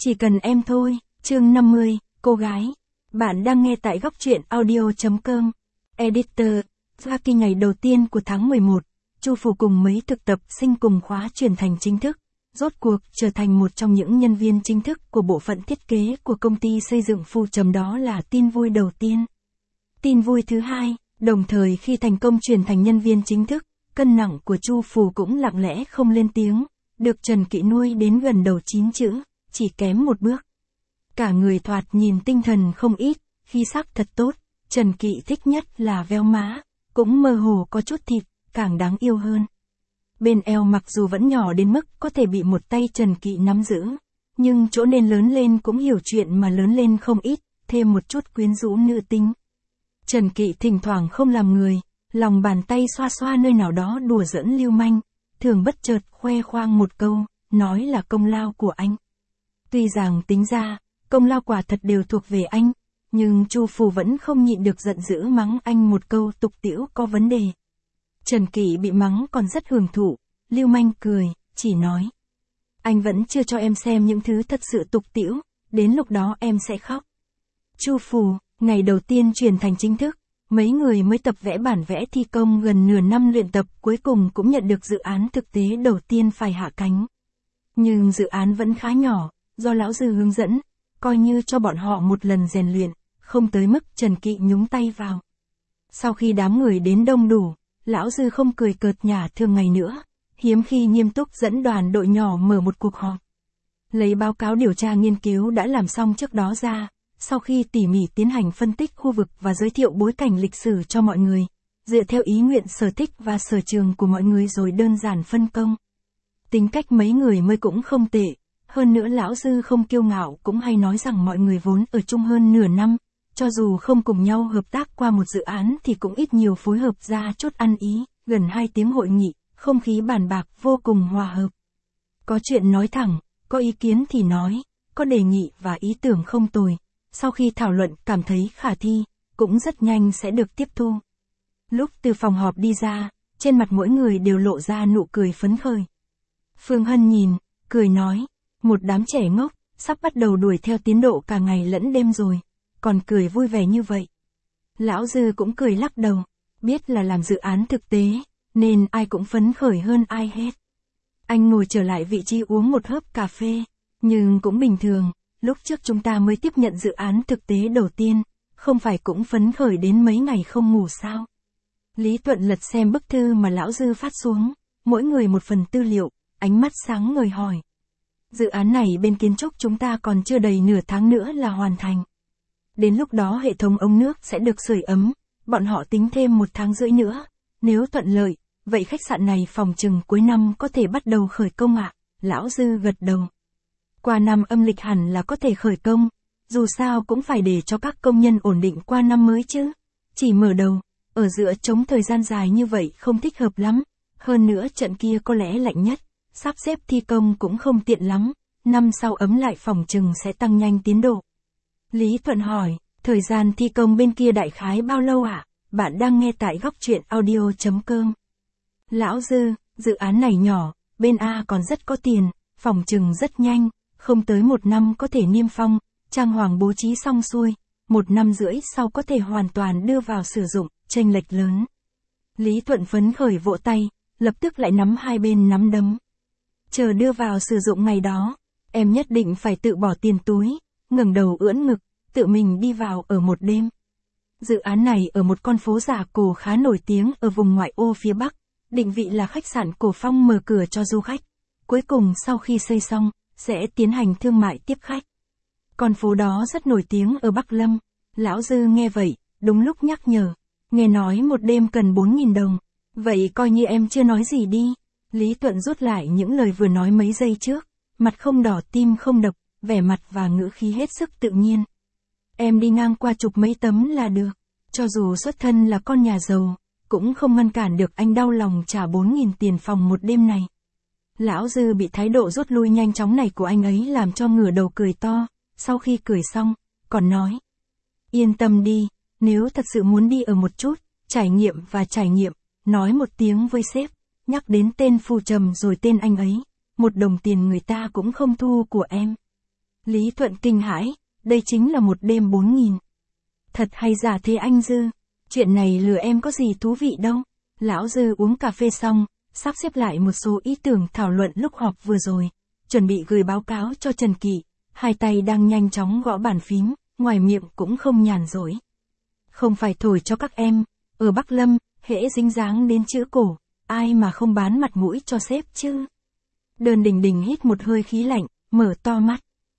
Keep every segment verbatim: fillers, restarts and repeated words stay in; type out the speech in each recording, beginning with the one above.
Chỉ cần em thôi, chương năm mươi, cô gái. Bạn đang nghe tại góc truyện audio chấm com. Editor, ra kỳ ngày đầu tiên của tháng mười một, Chu Phủ cùng mấy thực tập sinh cùng khóa chuyển thành chính thức, rốt cuộc trở thành một trong những nhân viên chính thức của bộ phận thiết kế của công ty xây dựng Phù Trầm, đó là tin vui đầu tiên. Tin vui thứ hai, đồng thời khi thành công chuyển thành nhân viên chính thức, cân nặng của Chu Phủ cũng lặng lẽ không lên tiếng, được Trần Kỵ nuôi đến gần đầu chín chữ, chỉ kém một bước. Cả người thoạt nhìn tinh thần không ít, khí sắc thật tốt, Trần Kỵ thích nhất là véo má, cũng mơ hồ có chút thịt, càng đáng yêu hơn. Bên eo mặc dù vẫn nhỏ đến mức có thể bị một tay Trần Kỵ nắm giữ, nhưng chỗ nên lớn lên cũng hiểu chuyện mà lớn lên không ít, thêm một chút quyến rũ nữ tính. Trần Kỵ thỉnh thoảng không làm người, lòng bàn tay xoa xoa nơi nào đó đùa giỡn lưu manh, thường bất chợt khoe khoang một câu, nói là công lao của anh. Tuy rằng tính ra, công lao quả thật đều thuộc về anh, nhưng Chu Phủ vẫn không nhịn được giận dữ mắng anh một câu tục tĩu có vấn đề. Trần Kỵ bị mắng còn rất hưởng thụ, lưu manh cười, chỉ nói. Anh vẫn chưa cho em xem những thứ thật sự tục tĩu, đến lúc đó em sẽ khóc. Chu Phủ, ngày đầu tiên chuyển thành chính thức, mấy người mới tập vẽ bản vẽ thi công gần nửa năm luyện tập, cuối cùng cũng nhận được dự án thực tế đầu tiên phải hạ cánh. Nhưng dự án vẫn khá nhỏ, do lão Dư hướng dẫn, coi như cho bọn họ một lần rèn luyện, không tới mức Trần Kỵ nhúng tay vào. Sau khi đám người đến đông đủ, lão Dư không cười cợt nhả thường ngày nữa, hiếm khi nghiêm túc dẫn đoàn đội nhỏ mở một cuộc họp. Lấy báo cáo điều tra nghiên cứu đã làm xong trước đó ra, sau khi tỉ mỉ tiến hành phân tích khu vực và giới thiệu bối cảnh lịch sử cho mọi người, dựa theo ý nguyện sở thích và sở trường của mọi người rồi đơn giản phân công. Tính cách mấy người mới cũng không tệ, hơn nữa lão Dư không kiêu ngạo, cũng hay nói rằng mọi người vốn ở chung hơn nửa năm, cho dù không cùng nhau hợp tác qua một dự án thì cũng ít nhiều phối hợp ra chút ăn ý, gần hai tiếng hội nghị, không khí bàn bạc vô cùng hòa hợp. Có chuyện nói thẳng, có ý kiến thì nói, có đề nghị và ý tưởng không tồi. Sau khi thảo luận cảm thấy khả thi, cũng rất nhanh sẽ được tiếp thu. Lúc từ phòng họp đi ra, trên mặt mỗi người đều lộ ra nụ cười phấn khởi. Phương Hân nhìn, cười nói, một đám trẻ ngốc, sắp bắt đầu đuổi theo tiến độ cả ngày lẫn đêm rồi, còn cười vui vẻ như vậy. Lão Dư cũng cười lắc đầu, biết là làm dự án thực tế, nên ai cũng phấn khởi hơn ai hết. Anh ngồi trở lại vị trí uống một hớp cà phê, nhưng cũng bình thường. Lúc trước chúng ta mới tiếp nhận dự án thực tế đầu tiên, không phải cũng phấn khởi đến mấy ngày không ngủ sao? Lý Tuận lật xem bức thư mà lão Dư phát xuống, mỗi người một phần tư liệu, ánh mắt sáng ngời hỏi. Dự án này bên kiến trúc chúng ta còn chưa đầy nửa tháng nữa là hoàn thành. Đến lúc đó hệ thống ống nước sẽ được sưởi ấm, bọn họ tính thêm một tháng rưỡi nữa, nếu thuận lợi, vậy khách sạn này phòng chừng cuối năm có thể bắt đầu khởi công ạ, lão Dư gật đầu. Qua năm âm lịch hẳn là có thể khởi công, dù sao cũng phải để cho các công nhân ổn định qua năm mới chứ. Chỉ mở đầu, ở giữa trống thời gian dài như vậy không thích hợp lắm, hơn nữa trận kia có lẽ lạnh nhất, sắp xếp thi công cũng không tiện lắm, năm sau ấm lại phòng chừng sẽ tăng nhanh tiến độ. Lý Thuận hỏi, thời gian thi công bên kia đại khái bao lâu ạ? À? Bạn đang nghe tại góc truyện audio chấm com. Lão Dư, dự án này nhỏ, bên A còn rất có tiền, phòng chừng rất nhanh. Không tới một năm có thể niêm phong, trang hoàng bố trí xong xuôi, một năm rưỡi sau có thể hoàn toàn đưa vào sử dụng, chênh lệch lớn. Lý Thuận phấn khởi vỗ tay, lập tức lại nắm hai bên nắm đấm. Chờ đưa vào sử dụng ngày đó, em nhất định phải tự bỏ tiền túi, ngẩng đầu ưỡn ngực, tự mình đi vào ở một đêm. Dự án này ở một con phố giả cổ khá nổi tiếng ở vùng ngoại ô phía Bắc, định vị là khách sạn cổ phong mở cửa cho du khách. Cuối cùng sau khi xây xong, sẽ tiến hành thương mại tiếp khách. Con phố đó rất nổi tiếng ở Bắc Lâm. Lão Dư nghe vậy, đúng lúc nhắc nhở. Nghe nói một đêm cần bốn nghìn đồng. Vậy coi như em chưa nói gì đi. Lý Tuận rút lại những lời vừa nói mấy giây trước. Mặt không đỏ tim không đập, vẻ mặt và ngữ khí hết sức tự nhiên. Em đi ngang qua chụp mấy tấm là được. Cho dù xuất thân là con nhà giàu, cũng không ngăn cản được anh đau lòng trả bốn nghìn tiền phòng một đêm này. Lão Dư bị thái độ rút lui nhanh chóng này của anh ấy làm cho ngửa đầu cười to, sau khi cười xong, còn nói. Yên tâm đi, nếu thật sự muốn đi ở một chút, trải nghiệm và trải nghiệm, nói một tiếng với sếp, nhắc đến tên Phù Trầm rồi tên anh ấy, một đồng tiền người ta cũng không thu của em. Lý Thuận kinh hãi, đây chính là một đêm bốn nghìn. Thật hay giả thế anh Dư? Chuyện này lừa em có gì thú vị đâu. Lão Dư uống cà phê xong, sắp xếp lại một số ý tưởng thảo luận lúc họp vừa rồi, chuẩn bị gửi báo cáo cho Trần Kỵ, hai tay đang nhanh chóng gõ bàn phím, ngoài miệng cũng không nhàn rỗi. Không phải thổi cho các em, ở Bắc Lâm, hễ dính dáng đến chữ cổ, ai mà không bán mặt mũi cho sếp chứ. Đơn Đình Đình hít một hơi khí lạnh, mở to mắt.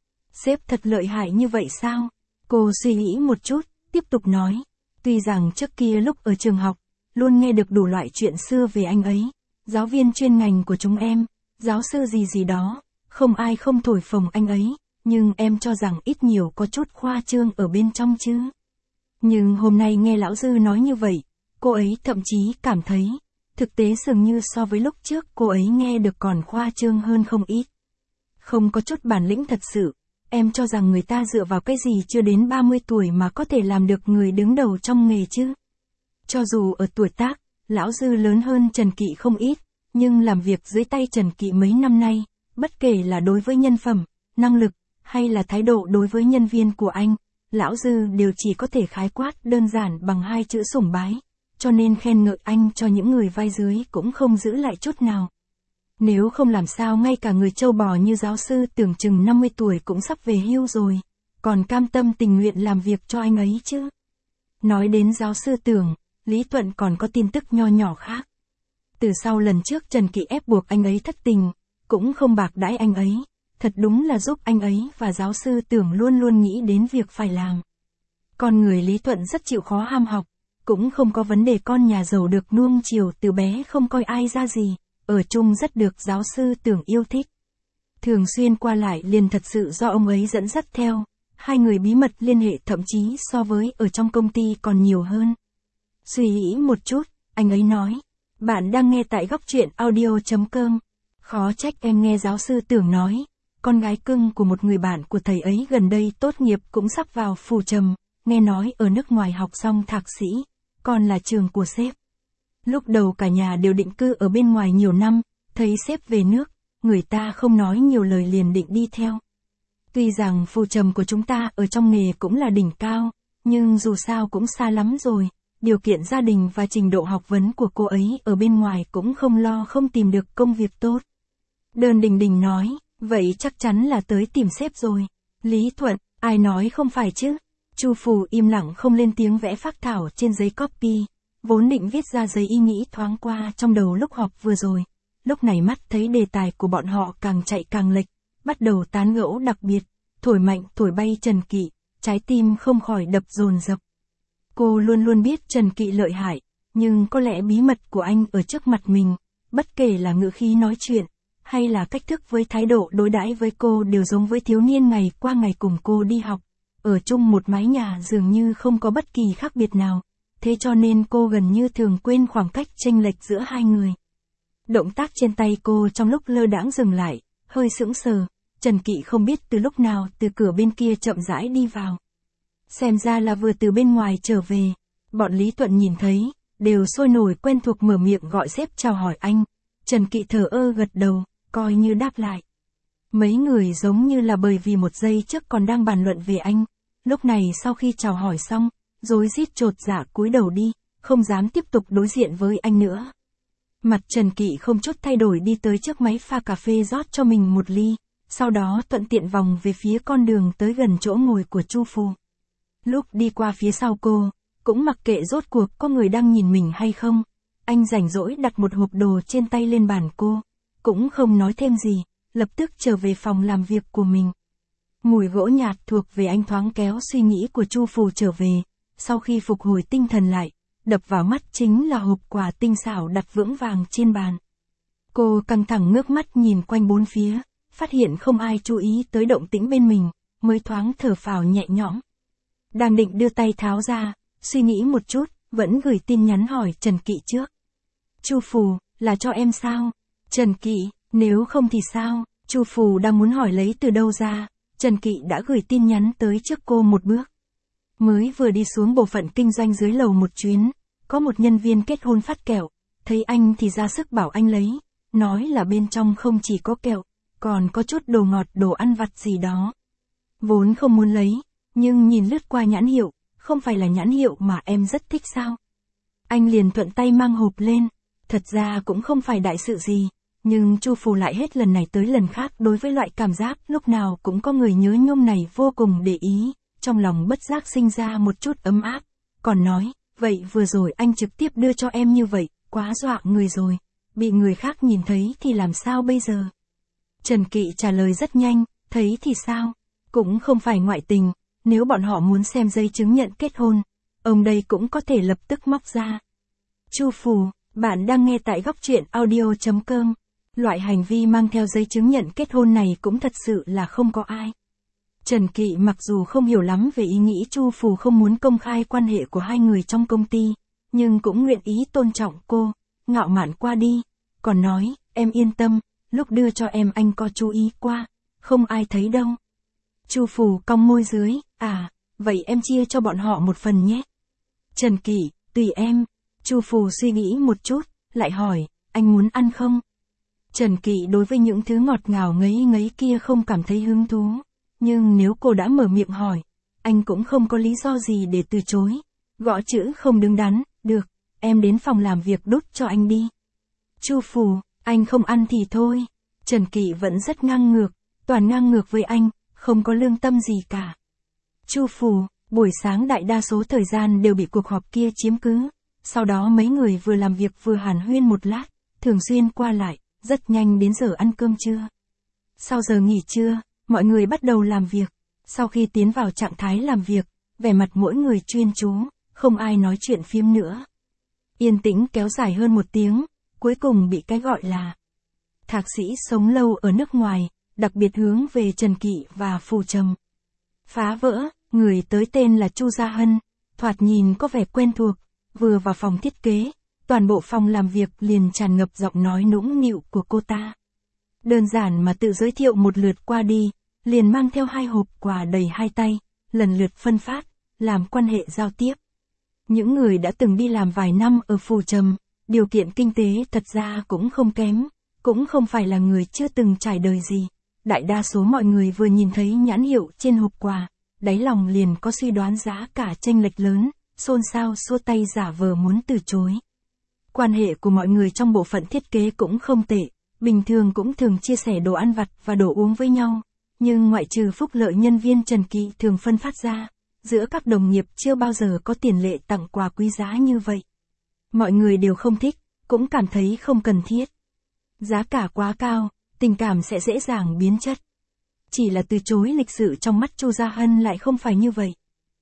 Sếp thật lợi hại như vậy sao? Cô suy nghĩ một chút, tiếp tục nói. Tuy rằng trước kia lúc ở trường học, luôn nghe được đủ loại chuyện xưa về anh ấy, giáo viên chuyên ngành của chúng em, giáo sư gì gì đó, không ai không thổi phồng anh ấy, nhưng em cho rằng ít nhiều có chút khoa trương ở bên trong chứ. Nhưng hôm nay nghe lão Dư nói như vậy, cô ấy thậm chí cảm thấy, thực tế dường như so với lúc trước cô ấy nghe được còn khoa trương hơn không ít. Không có chút bản lĩnh thật sự, em cho rằng người ta dựa vào cái gì chưa đến ba mươi tuổi mà có thể làm được người đứng đầu trong nghề chứ. Cho dù ở tuổi tác, lão Dư lớn hơn Trần Kỵ không ít, nhưng làm việc dưới tay Trần Kỵ mấy năm nay, bất kể là đối với nhân phẩm, năng lực, hay là thái độ đối với nhân viên của anh, lão Dư đều chỉ có thể khái quát đơn giản bằng hai chữ sủng bái, cho nên khen ngợi anh cho những người vai dưới cũng không giữ lại chút nào. Nếu không làm sao ngay cả người châu bò như giáo sư tưởng chừng năm mươi tuổi cũng sắp về hưu rồi, còn cam tâm tình nguyện làm việc cho anh ấy chứ. Nói đến giáo sư Tưởng, Lý Thuận còn có tin tức nho nhỏ khác. Từ sau lần trước Trần Kỵ ép buộc anh ấy thất tình, cũng không bạc đãi anh ấy, thật đúng là giúp anh ấy và giáo sư Tưởng luôn luôn nghĩ đến việc phải làm. Con người Lý Thuận rất chịu khó ham học, cũng không có vấn đề con nhà giàu được nuông chiều từ bé không coi ai ra gì, ở chung rất được giáo sư Tưởng yêu thích. Thường xuyên qua lại liền thật sự do ông ấy dẫn dắt theo, hai người bí mật liên hệ thậm chí so với ở trong công ty còn nhiều hơn. Suy nghĩ một chút, anh ấy nói, bạn đang nghe tại góc truyện audio chấm com. Khó trách em nghe giáo sư Tưởng nói, con gái cưng của một người bạn của thầy ấy gần đây tốt nghiệp cũng sắp vào Phù Trầm, nghe nói ở nước ngoài học xong thạc sĩ, còn là trường của sếp. Lúc đầu cả nhà đều định cư ở bên ngoài nhiều năm, thấy sếp về nước, người ta không nói nhiều lời liền định đi theo. Tuy rằng Phù Trầm của chúng ta ở trong nghề cũng là đỉnh cao, nhưng dù sao cũng xa lắm rồi, điều kiện gia đình và trình độ học vấn của cô ấy ở bên ngoài cũng không lo không tìm được công việc tốt. Đơn Đình Đình nói, vậy chắc chắn là tới tìm sếp rồi. Lý Thuận, ai nói không phải chứ? Chu Phù im lặng không lên tiếng vẽ phác thảo trên giấy copy, vốn định viết ra giấy ý nghĩ thoáng qua trong đầu lúc họp vừa rồi. Lúc này mắt thấy đề tài của bọn họ càng chạy càng lệch, bắt đầu tán gẫu đặc biệt, thổi mạnh thổi bay Trần Kỵ, trái tim không khỏi đập dồn dập. Cô luôn luôn biết Trần Kỵ lợi hại, nhưng có lẽ bí mật của anh ở trước mặt mình, bất kể là ngữ khí nói chuyện, hay là cách thức với thái độ đối đãi với cô đều giống với thiếu niên ngày qua ngày cùng cô đi học, ở chung một mái nhà dường như không có bất kỳ khác biệt nào, thế cho nên cô gần như thường quên khoảng cách chênh lệch giữa hai người. Động tác trên tay cô trong lúc lơ đãng dừng lại, hơi sững sờ, Trần Kỵ không biết từ lúc nào từ cửa bên kia chậm rãi đi vào. Xem ra là vừa từ bên ngoài trở về, bọn Lý Thuận nhìn thấy, đều sôi nổi quen thuộc mở miệng gọi sếp chào hỏi anh. Trần Kỵ thờ ơ gật đầu, coi như đáp lại. Mấy người giống như là bởi vì một giây trước còn đang bàn luận về anh, lúc này sau khi chào hỏi xong, rối rít chột dạ cúi đầu đi, không dám tiếp tục đối diện với anh nữa. Mặt Trần Kỵ không chút thay đổi đi tới trước máy pha cà phê rót cho mình một ly, sau đó thuận tiện vòng về phía con đường tới gần chỗ ngồi của Chu Phù. Lúc đi qua phía sau cô, cũng mặc kệ rốt cuộc có người đang nhìn mình hay không, anh rảnh rỗi đặt một hộp đồ trên tay lên bàn cô, cũng không nói thêm gì, lập tức trở về phòng làm việc của mình. Mùi gỗ nhạt thuộc về anh thoáng kéo suy nghĩ của Chu Phù trở về, sau khi phục hồi tinh thần lại, đập vào mắt chính là hộp quà tinh xảo đặt vững vàng trên bàn. Cô căng thẳng ngước mắt nhìn quanh bốn phía, phát hiện không ai chú ý tới động tĩnh bên mình, mới thoáng thở phào nhẹ nhõm. Đang định đưa tay tháo ra, suy nghĩ một chút, vẫn gửi tin nhắn hỏi Trần Kỵ trước. Chu Phù, là cho em sao? Trần Kỵ, nếu không thì sao? Chu Phù đang muốn hỏi lấy từ đâu ra, Trần Kỵ đã gửi tin nhắn tới trước cô một bước. Mới vừa đi xuống bộ phận kinh doanh dưới lầu một chuyến, có một nhân viên kết hôn phát kẹo, thấy anh thì ra sức bảo anh lấy, nói là bên trong không chỉ có kẹo, còn có chút đồ ngọt đồ ăn vặt gì đó. Vốn không muốn lấy, nhưng nhìn lướt qua nhãn hiệu, không phải là nhãn hiệu mà em rất thích sao? Anh liền thuận tay mang hộp lên, thật ra cũng không phải đại sự gì, nhưng Chu Phù lại hết lần này tới lần khác đối với loại cảm giác lúc nào cũng có người nhớ nhung này vô cùng để ý, trong lòng bất giác sinh ra một chút ấm áp, còn nói, vậy vừa rồi anh trực tiếp đưa cho em như vậy, quá dọa người rồi, bị người khác nhìn thấy thì làm sao bây giờ? Trần Kỵ trả lời rất nhanh, thấy thì sao? Cũng không phải ngoại tình, nếu bọn họ muốn xem giấy chứng nhận kết hôn, ông đây cũng có thể lập tức móc ra. Chu Phù, bạn đang nghe tại góc truyện audio chấm com. Loại hành vi mang theo giấy chứng nhận kết hôn này cũng thật sự là không có ai. Trần Kỵ mặc dù không hiểu lắm về ý nghĩ Chu Phù không muốn công khai quan hệ của hai người trong công ty, nhưng cũng nguyện ý tôn trọng cô, ngạo mạn qua đi, còn nói, em yên tâm, lúc đưa cho em anh có chú ý qua, không ai thấy đâu. Chu Phù cong môi dưới, à, vậy em chia cho bọn họ một phần nhé. Trần Kỵ, tùy em. Chu Phù suy nghĩ một chút, lại hỏi, anh muốn ăn không? Trần Kỵ đối với những thứ ngọt ngào ngấy ngấy kia không cảm thấy hứng thú, nhưng nếu cô đã mở miệng hỏi, anh cũng không có lý do gì để từ chối. Gõ chữ không đứng đắn, được, em đến phòng làm việc đút cho anh đi. Chu Phù, anh không ăn thì thôi. Trần Kỵ vẫn rất ngang ngược, toàn ngang ngược với anh, không có lương tâm gì cả. Chu Phù, buổi sáng đại đa số thời gian đều bị cuộc họp kia chiếm cứ, sau đó mấy người vừa làm việc vừa hàn huyên một lát, thường xuyên qua lại, rất nhanh đến giờ ăn cơm trưa. Sau giờ nghỉ trưa, mọi người bắt đầu làm việc, sau khi tiến vào trạng thái làm việc, vẻ mặt mỗi người chuyên chú, không ai nói chuyện phiếm nữa. Yên tĩnh kéo dài hơn một tiếng, cuối cùng bị cái gọi là thạc sĩ sống lâu ở nước ngoài, đặc biệt hướng về Trần Kỵ và Phù Trầm. Phá vỡ, người tới tên là Chu Gia Hân, thoạt nhìn có vẻ quen thuộc, vừa vào phòng thiết kế, toàn bộ phòng làm việc liền tràn ngập giọng nói nũng nịu của cô ta. Đơn giản mà tự giới thiệu một lượt qua đi, liền mang theo hai hộp quà đầy hai tay, lần lượt phân phát, làm quan hệ giao tiếp. Những người đã từng đi làm vài năm ở Phù Trầm, điều kiện kinh tế thật ra cũng không kém, cũng không phải là người chưa từng trải đời gì. Đại đa số mọi người vừa nhìn thấy nhãn hiệu trên hộp quà, đáy lòng liền có suy đoán giá cả chênh lệch lớn, xôn xao xua tay giả vờ muốn từ chối. Quan hệ của mọi người trong bộ phận thiết kế cũng không tệ, bình thường cũng thường chia sẻ đồ ăn vặt và đồ uống với nhau, nhưng ngoại trừ phúc lợi nhân viên Trần Kỵ thường phân phát ra, giữa các đồng nghiệp chưa bao giờ có tiền lệ tặng quà quý giá như vậy. Mọi người đều không thích, cũng cảm thấy không cần thiết. Giá cả quá cao, tình cảm sẽ dễ dàng biến chất. Chỉ là từ chối lịch sự trong mắt Chu Gia Hân lại không phải như vậy.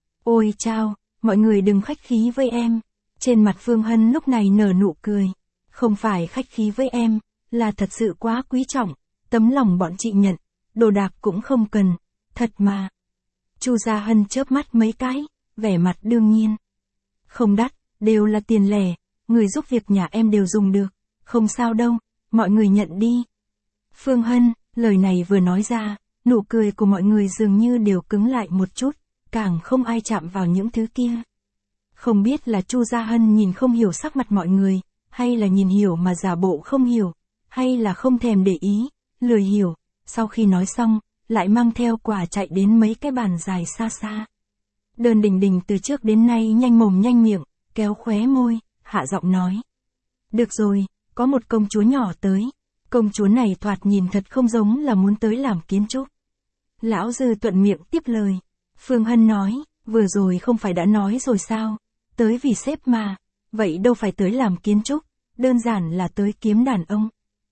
Ôi chao, mọi người đừng khách khí với em. Trên mặt Phương Hân lúc này nở nụ cười. Không phải khách khí với em, là thật sự quá quý trọng, tấm lòng bọn chị nhận, đồ đạc cũng không cần, thật mà. Chu Gia Hân chớp mắt mấy cái, vẻ mặt đương nhiên. Không đắt, đều là tiền lẻ, người giúp việc nhà em đều dùng được, không sao đâu, mọi người nhận đi. Phương Hân, lời này vừa nói ra, nụ cười của mọi người dường như đều cứng lại một chút, càng không ai chạm vào những thứ kia. Không biết là Chu Gia Hân nhìn không hiểu sắc mặt mọi người, hay là nhìn hiểu mà giả bộ không hiểu, hay là không thèm để ý, lười hiểu, sau khi nói xong, lại mang theo quà chạy đến mấy cái bàn dài xa xa. Đơn Đình Đình từ trước đến nay nhanh mồm nhanh miệng, kéo khóe môi, hạ giọng nói. Được rồi, có một công chúa nhỏ tới. Công chúa này thoạt nhìn thật không giống là muốn tới làm kiến trúc. Lão Dư thuận miệng tiếp lời. Phương Hân nói, vừa rồi không phải đã nói rồi sao, tới vì sếp mà, vậy đâu phải tới làm kiến trúc, đơn giản là tới kiếm đàn ông.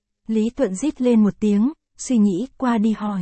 Lý Tuận rít lên một tiếng, suy nghĩ qua đi hỏi.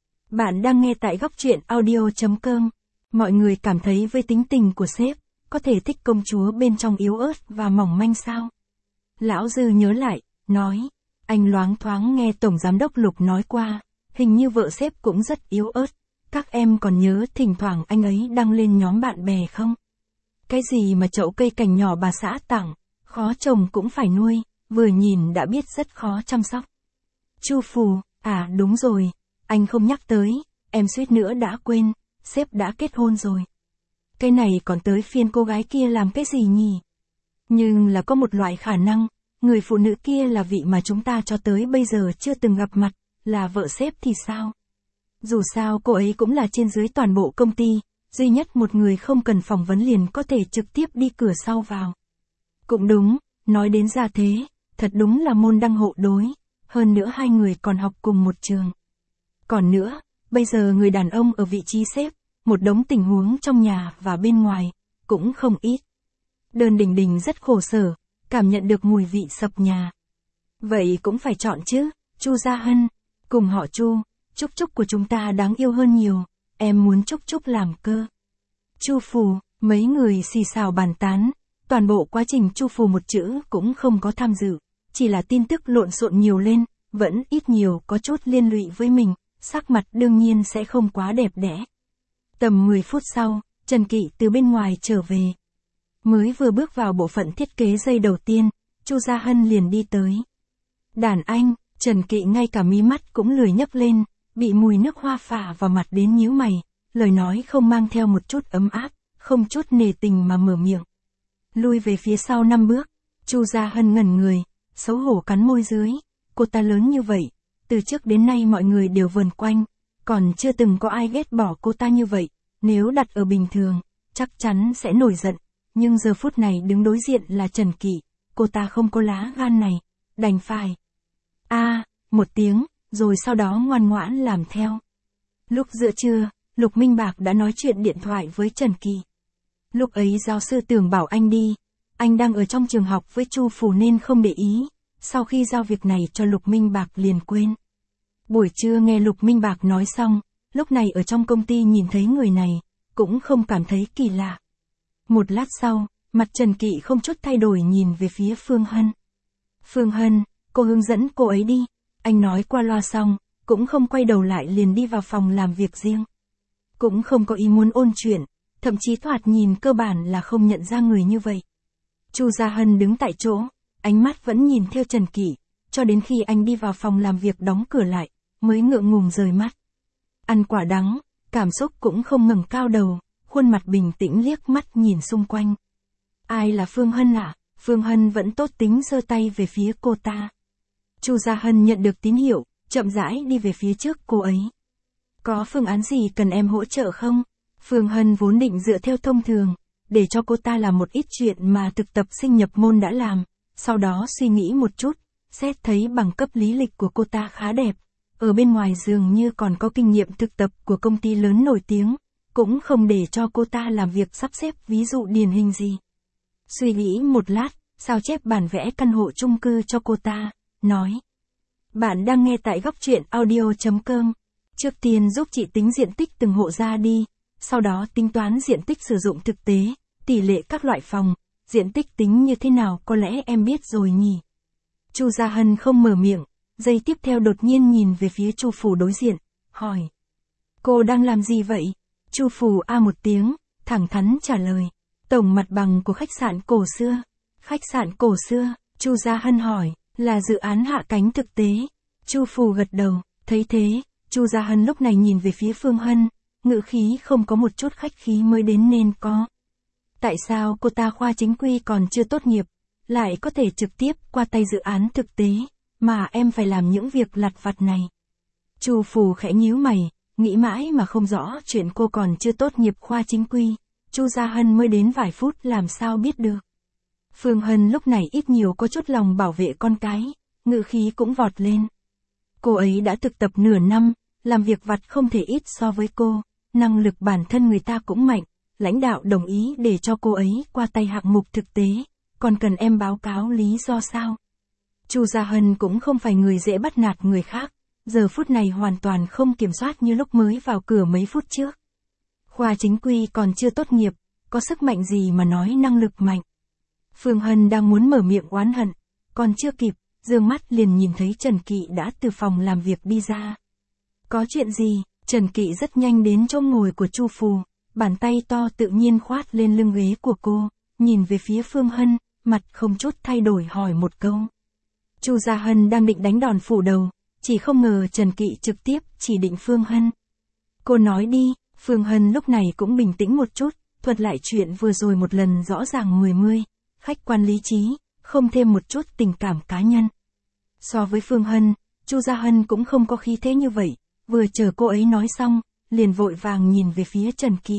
Bạn đang nghe tại góc truyện audio chấm com. Mọi người cảm thấy với tính tình của sếp, có thể thích công chúa bên trong yếu ớt và mỏng manh sao? Lão Dư nhớ lại, nói. Anh loáng thoáng nghe Tổng Giám đốc Lục nói qua, hình như vợ sếp cũng rất yếu ớt. Các em còn nhớ thỉnh thoảng anh ấy đăng lên nhóm bạn bè không? Cái gì mà chậu cây cảnh nhỏ bà xã tặng, khó trồng cũng phải nuôi, vừa nhìn đã biết rất khó chăm sóc. Chu Phù, à đúng rồi, anh không nhắc tới, em suýt nữa đã quên, sếp đã kết hôn rồi. Cái này còn tới phiên cô gái kia làm cái gì nhỉ? Nhưng là có một loại khả năng, người phụ nữ kia là vị mà chúng ta cho tới bây giờ chưa từng gặp mặt, là vợ sếp thì sao? Dù sao cô ấy cũng là trên dưới toàn bộ công ty, duy nhất một người không cần phỏng vấn liền có thể trực tiếp đi cửa sau vào. Cũng đúng, nói đến ra thế, thật đúng là môn đăng hộ đối, hơn nữa hai người còn học cùng một trường. Còn nữa, bây giờ người đàn ông ở vị trí sếp, một đống tình huống trong nhà và bên ngoài, cũng không ít. Đơn Đình Đình rất khổ sở, cảm nhận được mùi vị sập nhà. Vậy cũng phải chọn chứ, Chu Gia Hân, cùng họ Chu, Trúc Trúc của chúng ta đáng yêu hơn nhiều, em muốn Trúc Trúc làm cơ. Chu Phù, mấy người xì xào bàn tán, toàn bộ quá trình Chu Phù một chữ cũng không có tham dự, chỉ là tin tức lộn xộn nhiều lên, vẫn ít nhiều có chút liên lụy với mình, sắc mặt đương nhiên sẽ không quá đẹp đẽ. Tầm mười phút sau, Trần Kỵ từ bên ngoài trở về. Mới vừa bước vào bộ phận thiết kế dây đầu tiên, Chu Gia Hân liền đi tới. Đàn anh, Trần Kỵ ngay cả mí mắt cũng lười nhấc lên, bị mùi nước hoa phả vào mặt đến nhíu mày, lời nói không mang theo một chút ấm áp, không chút nề tình mà mở miệng. Lui về phía sau năm bước, Chu Gia Hân ngẩn người, xấu hổ cắn môi dưới, cô ta lớn như vậy, từ trước đến nay mọi người đều vờn quanh, còn chưa từng có ai ghét bỏ cô ta như vậy, nếu đặt ở bình thường, chắc chắn sẽ nổi giận, nhưng giờ phút này đứng đối diện là Trần Kỵ, cô ta không có lá gan này, đành phải. A, à, một tiếng, rồi sau đó ngoan ngoãn làm theo. Lúc giữa trưa, Lục Minh Bạc đã nói chuyện điện thoại với Trần Kỵ. Lúc ấy giáo sư tưởng bảo anh đi, anh đang ở trong trường học với Chu Phù nên không để ý, sau khi giao việc này cho Lục Minh Bạc liền quên. Buổi trưa nghe Lục Minh Bạc nói xong, lúc này ở trong công ty nhìn thấy người này, cũng không cảm thấy kỳ lạ. Một lát sau, mặt Trần Kỵ không chút thay đổi nhìn về phía Phương Hân. Phương Hân, cô hướng dẫn cô ấy đi, anh nói qua loa xong, cũng không quay đầu lại liền đi vào phòng làm việc riêng. Cũng không có ý muốn ôn chuyện, thậm chí thoạt nhìn cơ bản là không nhận ra người như vậy. Chu Gia Hân đứng tại chỗ, ánh mắt vẫn nhìn theo Trần Kỵ, cho đến khi anh đi vào phòng làm việc đóng cửa lại, mới ngượng ngùng rời mắt. Ăn quả đắng, cảm xúc cũng không ngẩng cao đầu, khuôn mặt bình tĩnh liếc mắt nhìn xung quanh. Ai là Phương Hân ạ? À? Phương Hân vẫn tốt tính giơ tay về phía cô ta. Chu Gia Hân nhận được tín hiệu, chậm rãi đi về phía trước cô ấy. Có phương án gì cần em hỗ trợ không? Phương Hân vốn định dựa theo thông thường, để cho cô ta làm một ít chuyện mà thực tập sinh nhập môn đã làm, sau đó suy nghĩ một chút, xét thấy bằng cấp lý lịch của cô ta khá đẹp, ở bên ngoài dường như còn có kinh nghiệm thực tập của công ty lớn nổi tiếng, cũng không để cho cô ta làm việc sắp xếp ví dụ điển hình gì. Suy nghĩ một lát, sao chép bản vẽ căn hộ chung cư cho cô ta, nói. Bạn đang nghe tại góc truyện audio chấm com. Trước tiên giúp chị tính diện tích từng hộ ra đi, sau đó tính toán diện tích sử dụng thực tế, tỷ lệ các loại phòng, diện tích tính như thế nào có lẽ em biết rồi nhỉ. Chu Gia Hân không mở miệng, giây tiếp theo đột nhiên nhìn về phía Chu Phù đối diện, hỏi. Cô đang làm gì vậy? Chu Phù a một tiếng, thẳng thắn trả lời. Tổng mặt bằng của khách sạn cổ xưa. Khách sạn cổ xưa, Chu Gia Hân hỏi, là dự án hạ cánh thực tế. Chu Phù gật đầu, thấy thế, Chu Gia Hân lúc này nhìn về phía Phương Hân, ngữ khí không có một chút khách khí mới đến nên có. Tại sao cô ta khoa chính quy còn chưa tốt nghiệp, lại có thể trực tiếp qua tay dự án thực tế, mà em phải làm những việc lặt vặt này? Chu Phù khẽ nhíu mày, nghĩ mãi mà không rõ chuyện cô còn chưa tốt nghiệp khoa chính quy, Chu Gia Hân mới đến vài phút làm sao biết được. Phương Hân lúc này ít nhiều có chút lòng bảo vệ con cái, ngữ khí cũng vọt lên. Cô ấy đã thực tập nửa năm, làm việc vặt không thể ít so với cô, năng lực bản thân người ta cũng mạnh, lãnh đạo đồng ý để cho cô ấy qua tay hạng mục thực tế, còn cần em báo cáo lý do sao? Chu Gia Hân cũng không phải người dễ bắt nạt người khác, giờ phút này hoàn toàn không kiểm soát như lúc mới vào cửa mấy phút trước. Khoa chính quy còn chưa tốt nghiệp, có sức mạnh gì mà nói năng lực mạnh. Phương Hân đang muốn mở miệng oán hận, còn chưa kịp, dương mắt liền nhìn thấy Trần Kỵ đã từ phòng làm việc đi ra. Có chuyện gì? Trần Kỵ rất nhanh đến chỗ ngồi của Chu Phù, bàn tay to tự nhiên khoát lên lưng ghế của cô, nhìn về phía Phương Hân, mặt không chút thay đổi hỏi một câu. Chu Gia Hân đang định đánh đòn phủ đầu, chỉ không ngờ Trần Kỵ trực tiếp chỉ định Phương Hân. Cô nói đi. Phương Hân lúc này cũng bình tĩnh một chút, thuật lại chuyện vừa rồi một lần rõ ràng mười mươi, khách quan lý trí, không thêm một chút tình cảm cá nhân. So với Phương Hân, Chu Gia Hân cũng không có khí thế như vậy, vừa chờ cô ấy nói xong, liền vội vàng nhìn về phía Trần Kỵ.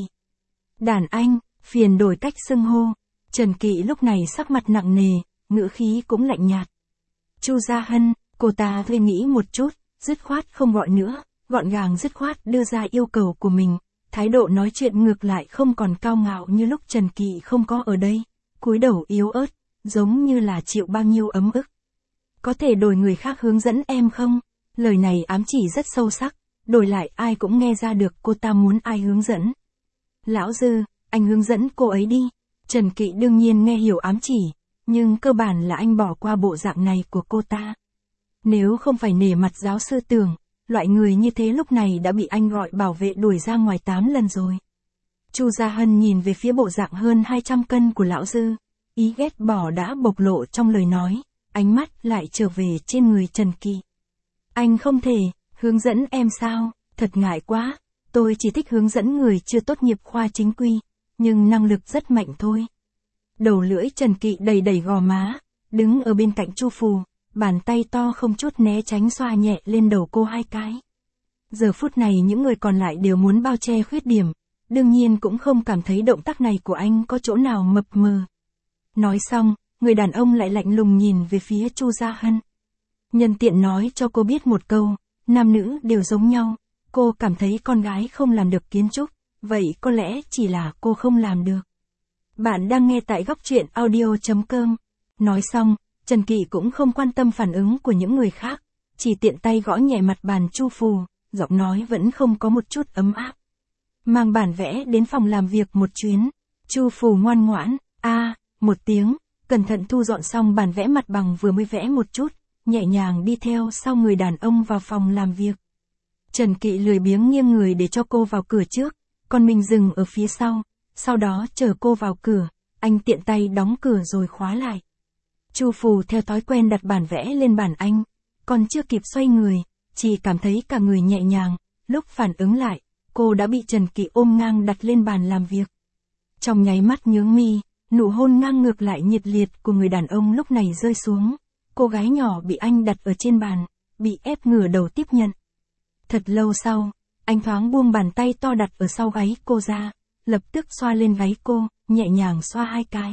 Đàn anh, phiền đổi cách xưng hô. Trần Kỵ lúc này sắc mặt nặng nề, ngữ khí cũng lạnh nhạt. Chu Gia Hân, cô ta suy nghĩ một chút, dứt khoát không gọi nữa, gọn gàng dứt khoát đưa ra yêu cầu của mình, thái độ nói chuyện ngược lại không còn cao ngạo như lúc Trần Kỵ không có ở đây, cúi đầu yếu ớt, giống như là chịu bao nhiêu ấm ức. Có thể đổi người khác hướng dẫn em không? Lời này ám chỉ rất sâu sắc, đổi lại ai cũng nghe ra được cô ta muốn ai hướng dẫn. Lão Dư, anh hướng dẫn cô ấy đi. Trần Kỵ đương nhiên nghe hiểu ám chỉ, nhưng cơ bản là anh bỏ qua bộ dạng này của cô ta. Nếu không phải nể mặt giáo sư Tưởng, loại người như thế lúc này đã bị anh gọi bảo vệ đuổi ra ngoài tám lần rồi. Chu Gia Hân nhìn về phía bộ dạng hơn hai trăm cân của lão Dư, ý ghét bỏ đã bộc lộ trong lời nói, ánh mắt lại trở về trên người Trần Kỵ. Anh không thể, hướng dẫn em sao, thật ngại quá, tôi chỉ thích hướng dẫn người chưa tốt nghiệp khoa chính quy, nhưng năng lực rất mạnh thôi. Đầu lưỡi Trần Kỵ đầy đầy gò má, đứng ở bên cạnh Chu Phù, bàn tay to không chút né tránh xoa nhẹ lên đầu cô hai cái. Giờ phút này những người còn lại đều muốn bao che khuyết điểm, đương nhiên cũng không cảm thấy động tác này của anh có chỗ nào mập mờ. Nói xong, người đàn ông lại lạnh lùng nhìn về phía Chu Gia Hân. Nhân tiện nói cho cô biết một câu, nam nữ đều giống nhau, cô cảm thấy con gái không làm được kiến trúc, vậy có lẽ chỉ là cô không làm được. Bạn đang nghe tại góc truyện audio chấm com. Nói xong, Trần Kỵ cũng không quan tâm phản ứng của những người khác, chỉ tiện tay gõ nhẹ mặt bàn Chu Phù, giọng nói vẫn không có một chút ấm áp. Mang bản vẽ đến phòng làm việc một chuyến. Chu Phù ngoan ngoãn, a, à, một tiếng, cẩn thận thu dọn xong bản vẽ mặt bằng vừa mới vẽ một chút, nhẹ nhàng đi theo sau người đàn ông vào phòng làm việc. Trần Kỵ lười biếng nghiêng người để cho cô vào cửa trước, còn mình dừng ở phía sau, sau đó chờ cô vào cửa, anh tiện tay đóng cửa rồi khóa lại. Chu Phù theo thói quen đặt bản vẽ lên bàn anh, còn chưa kịp xoay người, chỉ cảm thấy cả người nhẹ nhàng, lúc phản ứng lại, cô đã bị Trần Kỵ ôm ngang đặt lên bàn làm việc. Trong nháy mắt nhướng mi, nụ hôn ngang ngược lại nhiệt liệt của người đàn ông lúc này rơi xuống, cô gái nhỏ bị anh đặt ở trên bàn, bị ép ngửa đầu tiếp nhận. Thật lâu sau, anh thoáng buông bàn tay to đặt ở sau gáy cô ra, lập tức xoa lên gáy cô, nhẹ nhàng xoa hai cái.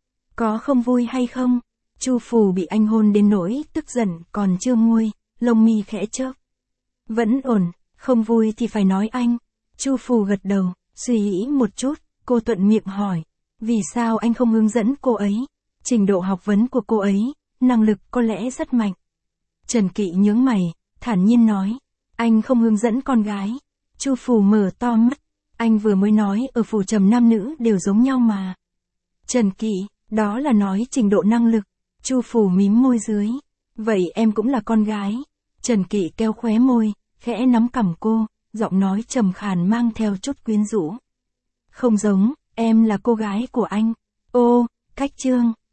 Có không vui hay không? Chu Phù bị anh hôn đến nỗi tức giận còn chưa nguôi, lông mi khẽ chớp. Vẫn ổn, không vui thì phải nói anh. Chu Phù gật đầu, suy nghĩ một chút, cô thuận miệng hỏi, vì sao anh không hướng dẫn cô ấy? Trình độ học vấn của cô ấy, năng lực có lẽ rất mạnh. Trần Kỵ nhướng mày, thản nhiên nói, anh không hướng dẫn con gái. Chu Phù mở to mắt, anh vừa mới nói ở phủ trầm nam nữ đều giống nhau mà. Trần Kỵ, đó là nói trình độ năng lực. Chu Phù mím môi dưới, vậy em cũng là con gái. Trần Kỵ keo khóe môi, khẽ nắm cằm cô, giọng nói trầm khàn mang theo chút quyến rũ. Không giống, em là cô gái của anh. Ô, cách chương.